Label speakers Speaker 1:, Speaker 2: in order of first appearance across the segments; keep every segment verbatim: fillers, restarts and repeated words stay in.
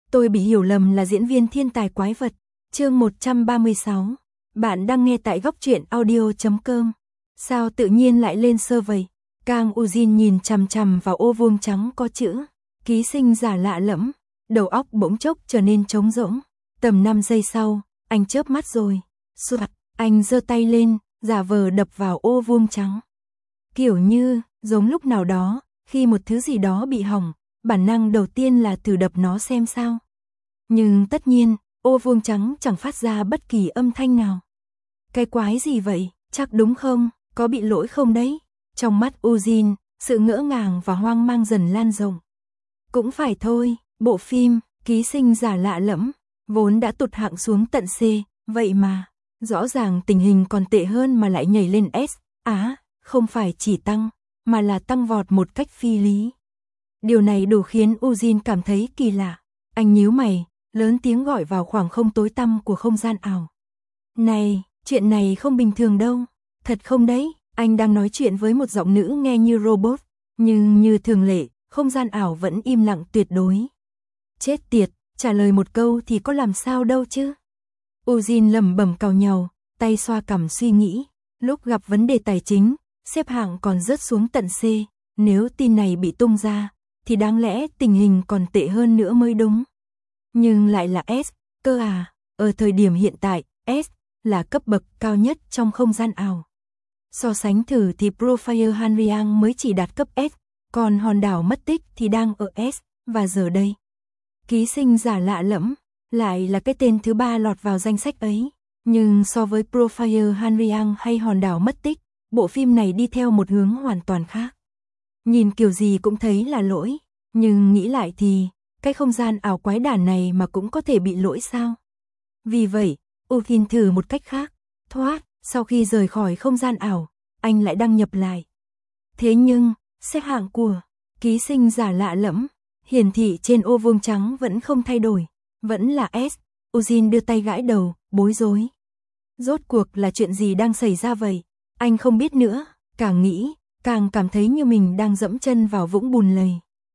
Speaker 1: Tôi bị hiểu lầm là diễn viên thiên tài quái vật. Chương một trăm ba mươi sáu. Bạn đang nghe tại góc truyện audio chấm com. Sao tự nhiên lại lên sơ vậy? Kang Ujin nhìn chằm chằm vào ô vuông trắng có chữ ký sinh giả lạ lẫm, đầu óc bỗng chốc trở nên trống rỗng. Tầm năm giây sau, anh chớp mắt rồi. Soạt, anh giơ tay lên, giả vờ đập vào ô vuông trắng. Kiểu như, giống lúc nào đó, khi một thứ gì đó bị hỏng, bản năng đầu tiên là thử đập nó xem sao. Nhưng tất nhiên, ô vuông trắng chẳng phát ra bất kỳ âm thanh nào. Cái quái gì vậy, chắc đúng không, có bị lỗi không đấy? Trong mắt Ujin, sự ngỡ ngàng và hoang mang dần lan rộng. Cũng phải thôi, bộ phim ký sinh giả lạ lẫm vốn đã tụt hạng xuống tận C, vậy mà rõ ràng tình hình còn tệ hơn mà lại nhảy lên S. Á, không phải chỉ tăng, mà là tăng vọt một cách phi lý. Điều này đủ khiến Ujin cảm thấy kỳ lạ. Anh nhíu mày, lớn tiếng gọi vào khoảng không tối tăm của không gian ảo. Này, chuyện này không bình thường đâu. Thật không đấy? Anh đang nói chuyện với một giọng nữ nghe như robot, nhưng như thường lệ, không gian ảo vẫn im lặng tuyệt đối. Chết tiệt, trả lời một câu thì có làm sao đâu chứ. Ujin lẩm bẩm càu nhàu, tay xoa cằm suy nghĩ. Lúc gặp vấn đề tài chính, xếp hạng còn rớt xuống tận C. Nếu tin này bị tung ra, thì đáng lẽ tình hình còn tệ hơn nữa mới đúng. Nhưng lại là S, cơ à, ở thời điểm hiện tại, S là cấp bậc cao nhất trong không gian ảo. So sánh thử thì Profile Hanriang mới chỉ đạt cấp S, còn hòn đảo mất tích thì đang ở S, và giờ đây. Ký sinh giả lạ lẫm, lại là cái tên thứ ba lọt vào danh sách ấy. Nhưng so với Profile Hanriang hay hòn đảo mất tích, bộ phim này đi theo một hướng hoàn toàn khác. Nhìn kiểu gì cũng thấy là lỗi, nhưng nghĩ lại thì, cái không gian ảo quái đản này mà cũng có thể bị lỗi sao? Vì vậy, Ujin thử một cách khác, thoát, sau khi rời khỏi không gian ảo, anh lại đăng nhập lại. Thế nhưng, xếp hạng của ký sinh giả lạ lẫm, hiển thị trên ô vuông trắng vẫn không thay đổi, vẫn là S. Ujin đưa tay gãi đầu, bối rối. Rốt cuộc là chuyện gì đang xảy ra vậy? Anh không biết nữa, càng nghĩ, càng cảm thấy như mình đang dẫm chân vào vũng bùn lầy.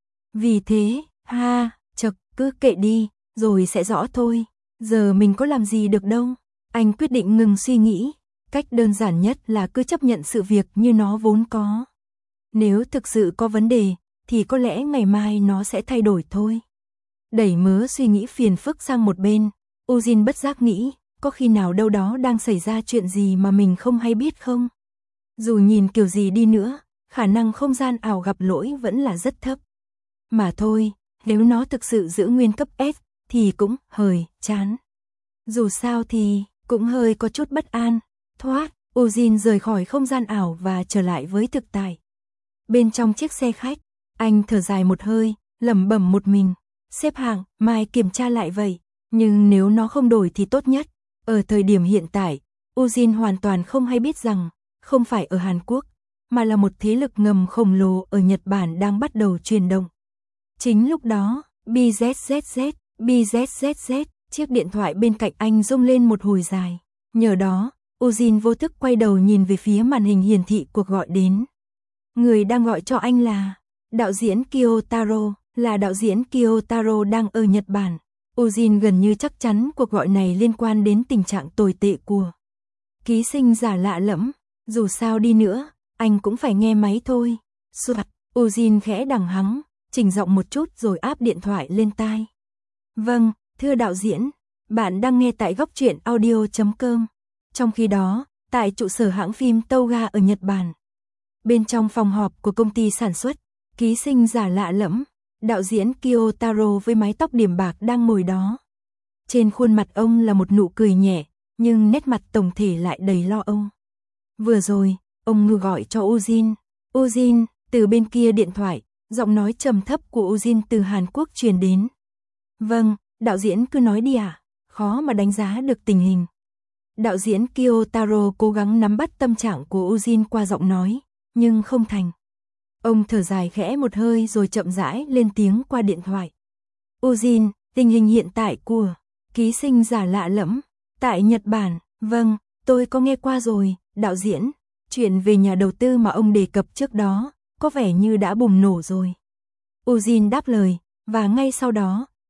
Speaker 1: Vì thế, ha, chật, cứ kệ đi, rồi sẽ rõ thôi. Giờ mình có làm gì được đâu. Anh quyết định ngừng suy nghĩ. Cách đơn giản nhất là cứ chấp nhận sự việc như nó vốn có. Nếu thực sự có vấn đề, thì có lẽ ngày mai nó sẽ thay đổi thôi. Đẩy mớ suy nghĩ phiền phức sang một bên, Ujin bất giác nghĩ, có khi nào đâu đó đang xảy ra chuyện gì mà mình không hay biết không? Dù nhìn kiểu gì đi nữa, khả năng không gian ảo gặp lỗi vẫn là rất thấp. Mà thôi, nếu nó thực sự giữ nguyên cấp S, thì cũng hơi chán. Dù sao thì, cũng hơi có chút bất an. Thoát, Ujin rời khỏi không gian ảo và trở lại với thực tại. Bên trong chiếc xe khách, anh thở dài một hơi, lẩm bẩm một mình. Xếp hạng, mai kiểm tra lại vậy. Nhưng nếu nó không đổi thì tốt nhất. Ở thời điểm hiện tại, Ujin hoàn toàn không hay biết rằng, không phải ở Hàn Quốc, mà là một thế lực ngầm khổng lồ ở Nhật Bản đang bắt đầu chuyển động. Chính lúc đó, bê zét zét zét, bê zét zét zét, chiếc điện thoại bên cạnh anh rung lên một hồi dài. Nhờ đó, Ujin vô thức quay đầu nhìn về phía màn hình hiển thị cuộc gọi đến. Người đang gọi cho anh là đạo diễn Kiyotaro, là đạo diễn Kiyotaro đang ở Nhật Bản. Ujin gần như chắc chắn cuộc gọi này liên quan đến tình trạng tồi tệ của ký sinh giả lạ lẫm. Dù sao đi nữa, anh cũng phải nghe máy thôi. Soạt, Ujin khẽ đằng hắng, chỉnh giọng một chút rồi áp điện thoại lên tai. Vâng, thưa đạo diễn, bạn đang nghe tại góc truyện audio chấm com. Trong khi đó, tại trụ sở hãng phim Toga ở Nhật Bản. Bên trong phòng họp của công ty sản xuất, ký sinh giả lạ lẫm, đạo diễn Kiyotaro với mái tóc điểm bạc đang ngồi đó. Trên khuôn mặt ông là một nụ cười nhẹ, nhưng nét mặt tổng thể lại đầy lo âu. Vừa rồi, ông ngư gọi cho Ujin. Ujin, từ bên kia điện thoại, giọng nói trầm thấp của Ujin từ Hàn Quốc truyền đến. Vâng, đạo diễn cứ nói đi ạ, à? Khó mà đánh giá được tình hình. Đạo diễn Kiyotaro cố gắng nắm bắt tâm trạng của Ujin qua giọng nói, nhưng không thành. Ông thở dài khẽ một hơi rồi chậm rãi lên tiếng qua điện thoại. Ujin, tình hình hiện tại của ký sinh giả lạ lẫm tại Nhật Bản, vâng, tôi có nghe qua rồi, đạo diễn. Chuyện về nhà đầu tư mà ông đề cập trước đó, có vẻ như đã bùng nổ rồi. Ujin đáp lời, và ngay sau đó,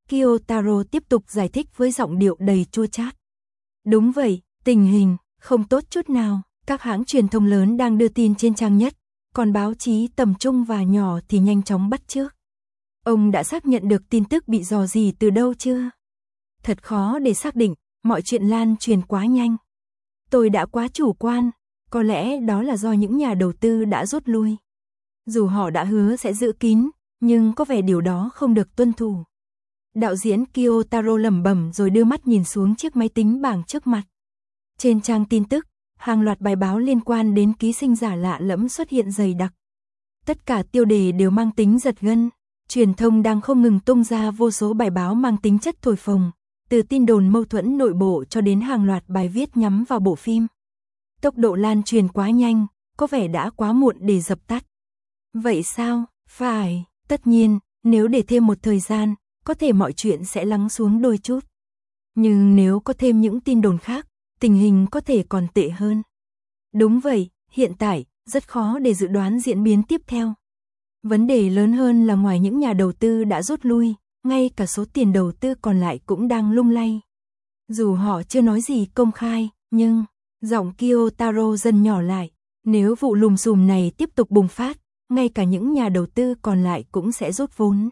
Speaker 1: Kiyotaro tiếp tục giải thích với giọng điệu đầy chua chát. Đúng vậy, tình hình không tốt chút nào, các hãng truyền thông lớn đang đưa tin trên trang nhất, còn báo chí tầm trung và nhỏ thì nhanh chóng bắt chước. Ông đã xác nhận được tin tức bị rò rỉ từ đâu chưa? Thật khó để xác định, mọi chuyện lan truyền quá nhanh. Tôi đã quá chủ quan, có lẽ đó là do những nhà đầu tư đã rút lui. Dù họ đã hứa sẽ giữ kín, nhưng có vẻ điều đó không được tuân thủ. Đạo diễn Kiyotaro lẩm bẩm rồi đưa mắt nhìn xuống chiếc máy tính bảng trước mặt. Trên trang tin tức, hàng loạt bài báo liên quan đến ký sinh giả lạ lẫm xuất hiện dày đặc. Tất cả tiêu đề đều mang tính giật gân, truyền thông đang không ngừng tung ra vô số bài báo mang tính chất thổi phồng, từ tin đồn mâu thuẫn nội bộ cho đến hàng loạt bài viết nhắm vào bộ phim. Tốc độ lan truyền quá nhanh, có vẻ đã quá muộn để dập tắt. Vậy sao? Phải, tất nhiên, nếu để thêm một thời gian, có thể mọi chuyện sẽ lắng xuống đôi chút. Nhưng nếu có thêm những tin đồn khác, tình hình có thể còn tệ hơn. Đúng vậy, hiện tại, rất khó để dự đoán diễn biến tiếp theo. Vấn đề lớn hơn là ngoài những nhà đầu tư đã rút lui, ngay cả số tiền đầu tư còn lại cũng đang lung lay. Dù họ chưa nói gì công khai, nhưng giọng Kiyotaro dần nhỏ lại. Nếu vụ lùm xùm này tiếp tục bùng phát, ngay cả những nhà đầu tư còn lại cũng sẽ rút vốn.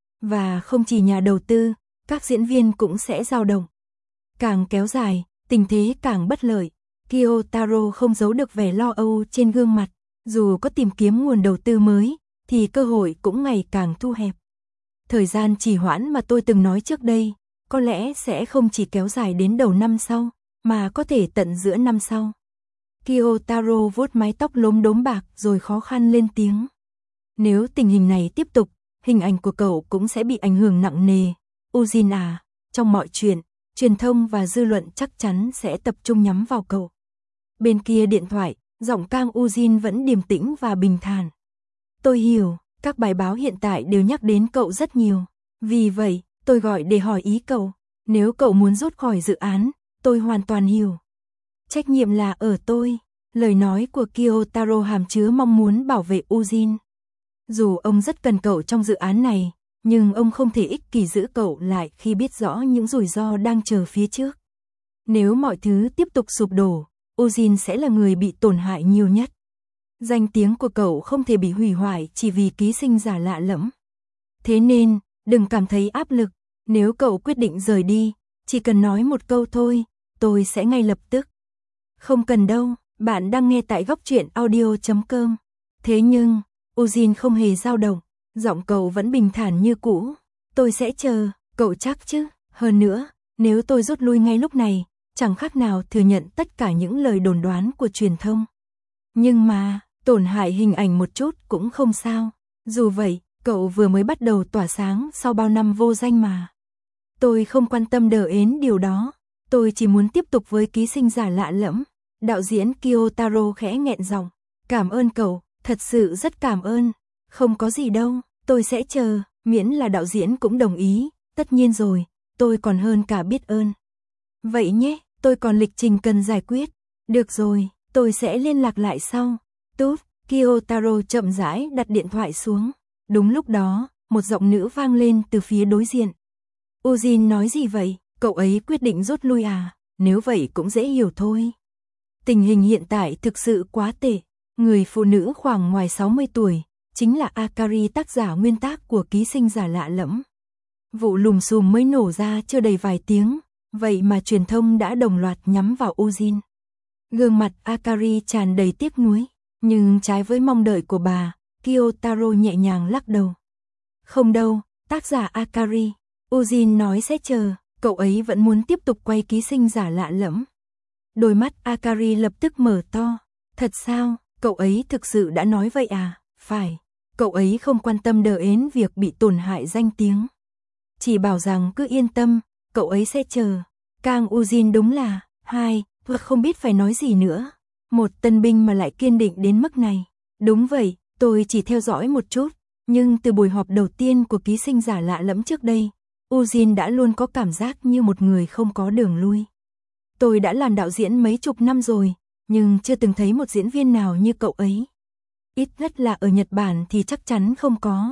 Speaker 1: Và không chỉ nhà đầu tư, các diễn viên cũng sẽ dao động. Càng kéo dài, tình thế càng bất lợi. Kiyotaro không giấu được vẻ lo âu trên gương mặt. Dù có tìm kiếm nguồn đầu tư mới, thì cơ hội cũng ngày càng thu hẹp. Thời gian trì hoãn mà tôi từng nói trước đây, có lẽ sẽ không chỉ kéo dài đến đầu năm sau, mà có thể tận giữa năm sau. Kiyotaro vuốt mái tóc lốm đốm bạc rồi khó khăn lên tiếng. Nếu tình hình này tiếp tục, hình ảnh của cậu cũng sẽ bị ảnh hưởng nặng nề. Ujin à, trong mọi chuyện, truyền thông và dư luận chắc chắn sẽ tập trung nhắm vào cậu. Bên kia điện thoại, giọng Kang Ujin vẫn điềm tĩnh và bình thản. Tôi hiểu, các bài báo hiện tại đều nhắc đến cậu rất nhiều. Vì vậy, tôi gọi để hỏi ý cậu. Nếu cậu muốn rút khỏi dự án, tôi hoàn toàn hiểu. Trách nhiệm là ở tôi. Lời nói của Kiyotaro hàm chứa mong muốn bảo vệ Ujin. Dù ông rất cần cậu trong dự án này, nhưng ông không thể ích kỷ giữ cậu lại khi biết rõ những rủi ro đang chờ phía trước. Nếu mọi thứ tiếp tục sụp đổ, Ujin sẽ là người bị tổn hại nhiều nhất. Danh tiếng của cậu không thể bị hủy hoại chỉ vì ký sinh giả lạ lẫm. Thế nên, đừng cảm thấy áp lực. Nếu cậu quyết định rời đi, chỉ cần nói một câu thôi, tôi sẽ ngay lập tức. Không cần đâu, bạn đang nghe tại góc truyện audio chấm com. Thế nhưng, Ujin không hề dao động, giọng cậu vẫn bình thản như cũ. Tôi sẽ chờ, cậu chắc chứ? Hơn nữa, nếu tôi rút lui ngay lúc này, chẳng khác nào thừa nhận tất cả những lời đồn đoán của truyền thông. Nhưng mà, tổn hại hình ảnh một chút cũng không sao. Dù vậy, cậu vừa mới bắt đầu tỏa sáng sau bao năm vô danh mà. Tôi không quan tâm đờ ến điều đó. Tôi chỉ muốn tiếp tục với ký sinh giả lạ lẫm. Đạo diễn Kiyotaro khẽ nghẹn giọng. Cảm ơn cậu, thật sự rất cảm ơn. Không có gì đâu, tôi sẽ chờ, miễn là đạo diễn cũng đồng ý. Tất nhiên rồi, tôi còn hơn cả biết ơn. Vậy nhé, tôi còn lịch trình cần giải quyết. Được rồi, tôi sẽ liên lạc lại sau. Tốt, Kiyotaro chậm rãi đặt điện thoại xuống. Đúng lúc đó, một giọng nữ vang lên từ phía đối diện. Ujin nói gì vậy? Cậu ấy quyết định rút lui à? Nếu vậy cũng dễ hiểu thôi. Tình hình hiện tại thực sự quá tệ. Người phụ nữ khoảng ngoài sáu mươi tuổi, chính là Akari, tác giả nguyên tác của ký sinh giả lạ lẫm. Vụ lùm xùm mới nổ ra chưa đầy vài tiếng, vậy mà truyền thông đã đồng loạt nhắm vào Ujin. Gương mặt Akari tràn đầy tiếc nuối, nhưng trái với mong đợi của bà, Kiyotaro nhẹ nhàng lắc đầu. Không đâu, tác giả Akari, Ujin nói sẽ chờ, cậu ấy vẫn muốn tiếp tục quay ký sinh giả lạ lẫm. Đôi mắt Akari lập tức mở to. Thật sao, cậu ấy thực sự đã nói vậy à? Phải, cậu ấy không quan tâm đờ ến việc bị tổn hại danh tiếng. Chỉ bảo rằng cứ yên tâm, cậu ấy sẽ chờ. Kang Ujin đúng là, hai, không biết phải nói gì nữa. Một tân binh mà lại kiên định đến mức này. Đúng vậy, tôi chỉ theo dõi một chút, nhưng từ buổi họp đầu tiên của ký sinh giả lạ lẫm trước đây, Ujin đã luôn có cảm giác như một người không có đường lui. Tôi đã làm đạo diễn mấy chục năm rồi, nhưng chưa từng thấy một diễn viên nào như cậu ấy. Ít nhất là ở Nhật Bản thì chắc chắn không có.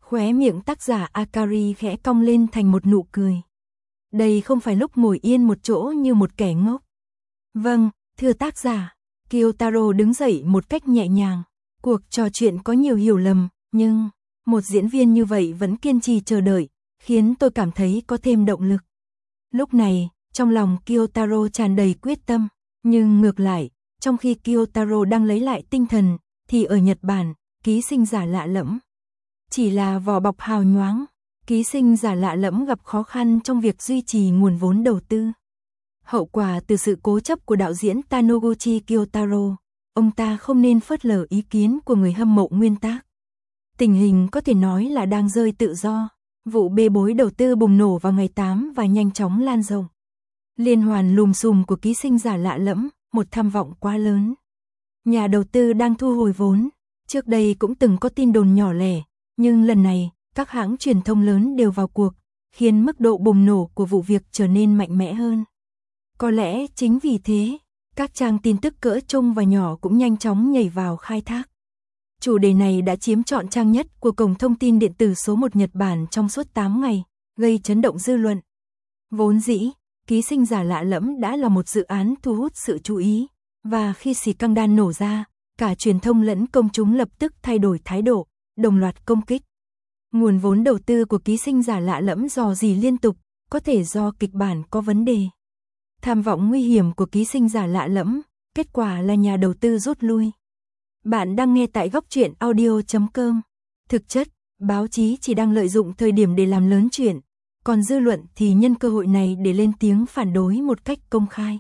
Speaker 1: Khóe miệng tác giả Akari khẽ cong lên thành một nụ cười. Đây không phải lúc ngồi yên một chỗ như một kẻ ngốc. Vâng, thưa tác giả. Kyotaro đứng dậy một cách nhẹ nhàng. Cuộc trò chuyện có nhiều hiểu lầm, nhưng một diễn viên như vậy vẫn kiên trì chờ đợi, khiến tôi cảm thấy có thêm động lực. Lúc này, trong lòng Kyotaro tràn đầy quyết tâm, nhưng ngược lại, trong khi Kyotaro đang lấy lại tinh thần, thì ở Nhật Bản, ký sinh giả lạ lẫm chỉ là vỏ bọc hào nhoáng. Ký sinh giả lạ lẫm gặp khó khăn trong việc duy trì nguồn vốn đầu tư. Hậu quả từ sự cố chấp của đạo diễn Taniguchi Kyotaro, ông ta không nên phớt lờ ý kiến của người hâm mộ nguyên tác. Tình hình có thể nói là đang rơi tự do. Vụ bê bối đầu tư bùng nổ vào ngày tám và nhanh chóng lan rộng. Liên hoàn lùm xùm của ký sinh giả lạ lẫm, một tham vọng quá lớn. Nhà đầu tư đang thu hồi vốn. Trước đây cũng từng có tin đồn nhỏ lẻ, nhưng lần này, các hãng truyền thông lớn đều vào cuộc, khiến mức độ bùng nổ của vụ việc trở nên mạnh mẽ hơn. Có lẽ chính vì thế, các trang tin tức cỡ trung và nhỏ cũng nhanh chóng nhảy vào khai thác. Chủ đề này đã chiếm trọn trang nhất của cổng thông tin điện tử số một Nhật Bản trong suốt tám ngày, gây chấn động dư luận. Vốn dĩ, ký sinh giả lạ lẫm đã là một dự án thu hút sự chú ý, và khi scandal nổ ra, cả truyền thông lẫn công chúng lập tức thay đổi thái độ, đồng loạt công kích. Nguồn vốn đầu tư của ký sinh giả lạ lẫm rò rỉ liên tục, có thể do kịch bản có vấn đề. Tham vọng nguy hiểm của ký sinh giả lạ lẫm, kết quả là nhà đầu tư rút lui. Bạn đang nghe tại góc truyện audio chấm com. Thực chất, báo chí chỉ đang lợi dụng thời điểm để làm lớn chuyện, còn dư luận thì nhân cơ hội này để lên tiếng phản đối một cách công khai.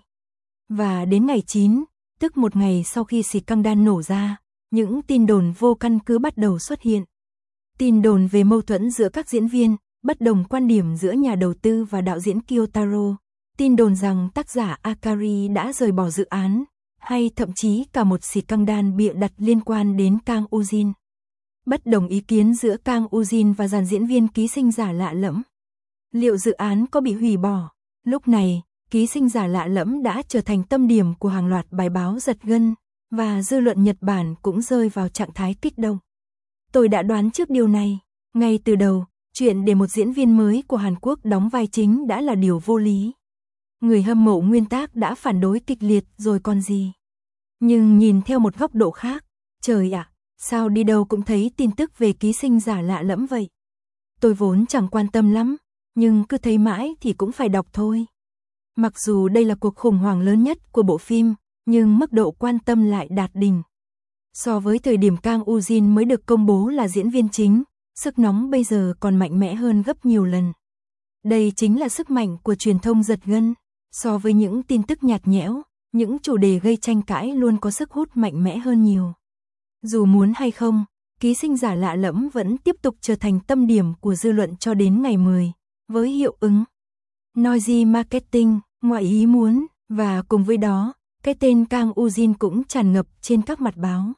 Speaker 1: Và đến ngày chín, tức một ngày sau khi scandal nổ ra, những tin đồn vô căn cứ bắt đầu xuất hiện. Tin đồn về mâu thuẫn giữa các diễn viên, bất đồng quan điểm giữa nhà đầu tư và đạo diễn Kyotaro. Tin đồn rằng tác giả Akari đã rời bỏ dự án, hay thậm chí cả một scandal bịa đặt liên quan đến Kang Ujin. Bất đồng ý kiến giữa Kang Ujin và dàn diễn viên ký sinh giả lạ lẫm. Liệu dự án có bị hủy bỏ? Lúc này, ký sinh giả lạ lẫm đã trở thành tâm điểm của hàng loạt bài báo giật gân, và dư luận Nhật Bản cũng rơi vào trạng thái kích động. Tôi đã đoán trước điều này. Ngay từ đầu, chuyện để một diễn viên mới của Hàn Quốc đóng vai chính đã là điều vô lý. Người hâm mộ nguyên tác đã phản đối kịch liệt rồi còn gì. Nhưng nhìn theo một góc độ khác, trời ạ, sao đi đâu cũng thấy tin tức về ký sinh giả lạ lẫm vậy. Tôi vốn chẳng quan tâm lắm, nhưng cứ thấy mãi thì cũng phải đọc thôi. Mặc dù đây là cuộc khủng hoảng lớn nhất của bộ phim, nhưng mức độ quan tâm lại đạt đỉnh. So với thời điểm Kang Ujin mới được công bố là diễn viên chính, sức nóng bây giờ còn mạnh mẽ hơn gấp nhiều lần. Đây chính là sức mạnh của truyền thông giật gân. So với những tin tức nhạt nhẽo, những chủ đề gây tranh cãi luôn có sức hút mạnh mẽ hơn nhiều. Dù muốn hay không, ký sinh giả lạ lẫm vẫn tiếp tục trở thành tâm điểm của dư luận cho đến ngày mười, với hiệu ứng noisy marketing, ngoài ý muốn, và cùng với đó, cái tên Kang Ujin cũng tràn ngập trên các mặt báo.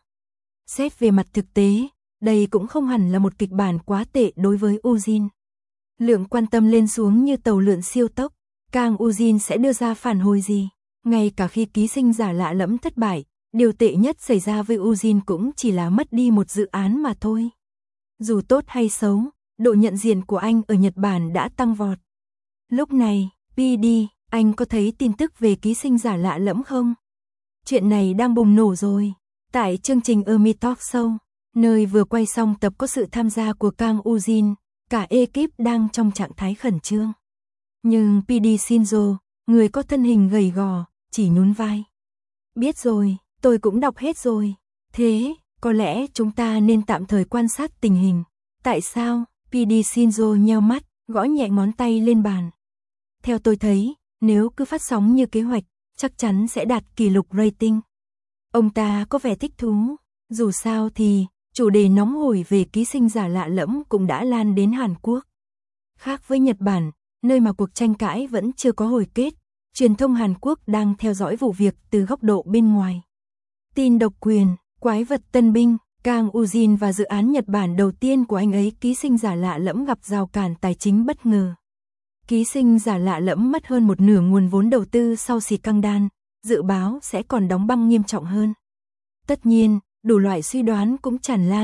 Speaker 1: Xét về mặt thực tế, đây cũng không hẳn là một kịch bản quá tệ đối với Ujin. Lượng quan tâm lên xuống như tàu lượn siêu tốc. Kang Ujin sẽ đưa ra phản hồi gì? Ngay cả khi ký sinh giả lạ lẫm thất bại, điều tệ nhất xảy ra với Ujin cũng chỉ là mất đi một dự án mà thôi. Dù tốt hay xấu, độ nhận diện của anh ở Nhật Bản đã tăng vọt. Lúc này, pê đê, anh có thấy tin tức về ký sinh giả lạ lẫm không? Chuyện này đang bùng nổ rồi. Tại chương trình Emi Talk Show, nơi vừa quay xong tập có sự tham gia của Kang Ujin, cả ekip đang trong trạng thái khẩn trương. Nhưng pê đê Shinzo, người có thân hình gầy gò, chỉ nhún vai. Biết rồi, tôi cũng đọc hết rồi. Thế, có lẽ chúng ta nên tạm thời quan sát tình hình. Tại sao? pê đê Shinzo nheo mắt, gõ nhẹ ngón tay lên bàn. Theo tôi thấy, nếu cứ phát sóng như kế hoạch, chắc chắn sẽ đạt kỷ lục rating. Ông ta có vẻ thích thú. Dù sao thì, chủ đề nóng hổi về ký sinh giả lạ lẫm cũng đã lan đến Hàn Quốc. Khác với Nhật Bản, nơi mà cuộc tranh cãi vẫn chưa có hồi kết, truyền thông Hàn Quốc đang theo dõi vụ việc từ góc độ bên ngoài. Tin độc quyền, quái vật tân binh, Kang Ujin và dự án Nhật Bản đầu tiên của anh ấy ký sinh giả lạ lẫm gặp rào cản tài chính bất ngờ. Ký sinh giả lạ lẫm mất hơn một nửa nguồn vốn đầu tư sau scandal, dự báo sẽ còn đóng băng nghiêm trọng hơn. Tất nhiên, đủ loại suy đoán cũng tràn lan,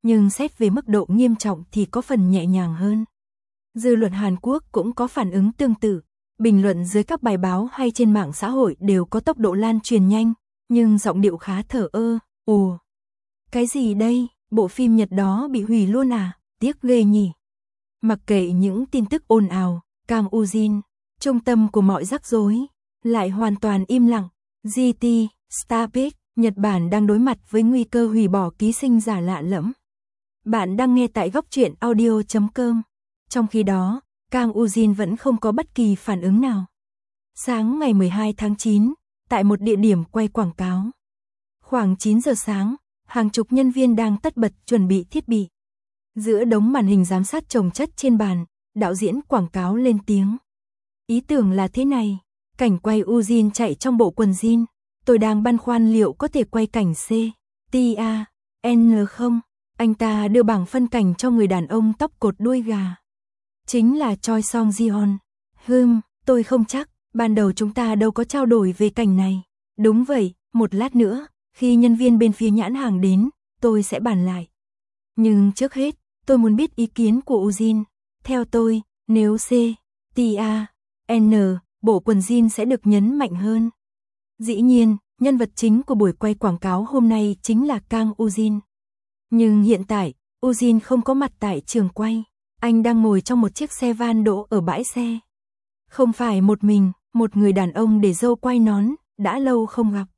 Speaker 1: nhưng xét về mức độ nghiêm trọng thì có phần nhẹ nhàng hơn. Dư luận Hàn Quốc cũng có phản ứng tương tự, bình luận dưới các bài báo hay trên mạng xã hội đều có tốc độ lan truyền nhanh, nhưng giọng điệu khá thờ ơ. Ồ, cái gì đây, bộ phim Nhật đó bị hủy luôn à, tiếc ghê nhỉ. Mặc kệ những tin tức ồn ào, Kang Ujin, trung tâm của mọi rắc rối, lại hoàn toàn im lặng. giê tê, Starpic, Nhật Bản đang đối mặt với nguy cơ hủy bỏ ký sinh giả lạ lẫm. Bạn đang nghe tại góc truyện audio chấm com. Trong khi đó, Kang Ujin vẫn không có bất kỳ phản ứng nào. Sáng ngày mười hai tháng chín, tại một địa điểm quay quảng cáo. Khoảng chín giờ sáng, hàng chục nhân viên đang tất bật chuẩn bị thiết bị. Giữa đống màn hình giám sát chồng chất trên bàn, đạo diễn quảng cáo lên tiếng. Ý tưởng là thế này, cảnh quay Ujin chạy trong bộ quần jean. Tôi đang băn khoăn liệu có thể quay cảnh C, T, A, N không? Anh ta đưa bảng phân cảnh cho người đàn ông tóc cột đuôi gà. Chính là Choi Song Jeon. Hừm, tôi không chắc, ban đầu chúng ta đâu có trao đổi về cảnh này. Đúng vậy, một lát nữa, khi nhân viên bên phía nhãn hàng đến, tôi sẽ bàn lại. Nhưng trước hết, tôi muốn biết ý kiến của Ujin. Theo tôi, nếu C, T, A, N, bộ quần jean sẽ được nhấn mạnh hơn. Dĩ nhiên, nhân vật chính của buổi quay quảng cáo hôm nay chính là Kang Ujin. Nhưng hiện tại, Ujin không có mặt tại trường quay. Anh đang ngồi trong một chiếc xe van đỗ ở bãi xe. Không phải một mình, một người đàn ông để râu quai nón, đã lâu không gặp.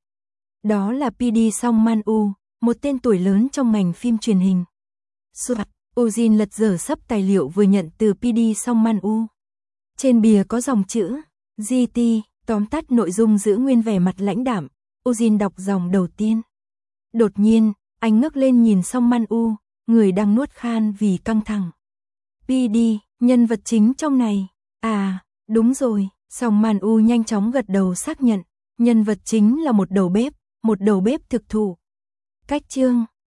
Speaker 1: Đó là pê đê Song Man-u, một tên tuổi lớn trong ngành phim truyền hình. Soạt, Ujin lật dở sấp tài liệu vừa nhận từ pê đê Song Man-u. Trên bìa có dòng chữ giê tê, tóm tắt nội dung giữ nguyên vẻ mặt lãnh đạm. Ujin đọc dòng đầu tiên. Đột nhiên, anh ngước lên nhìn Song Man-u, người đang nuốt khan vì căng thẳng. pê đê, nhân vật chính trong này. À, đúng rồi, Song Man-u nhanh chóng gật đầu xác nhận. Nhân vật chính là một đầu bếp, một đầu bếp thực thụ. Cách chương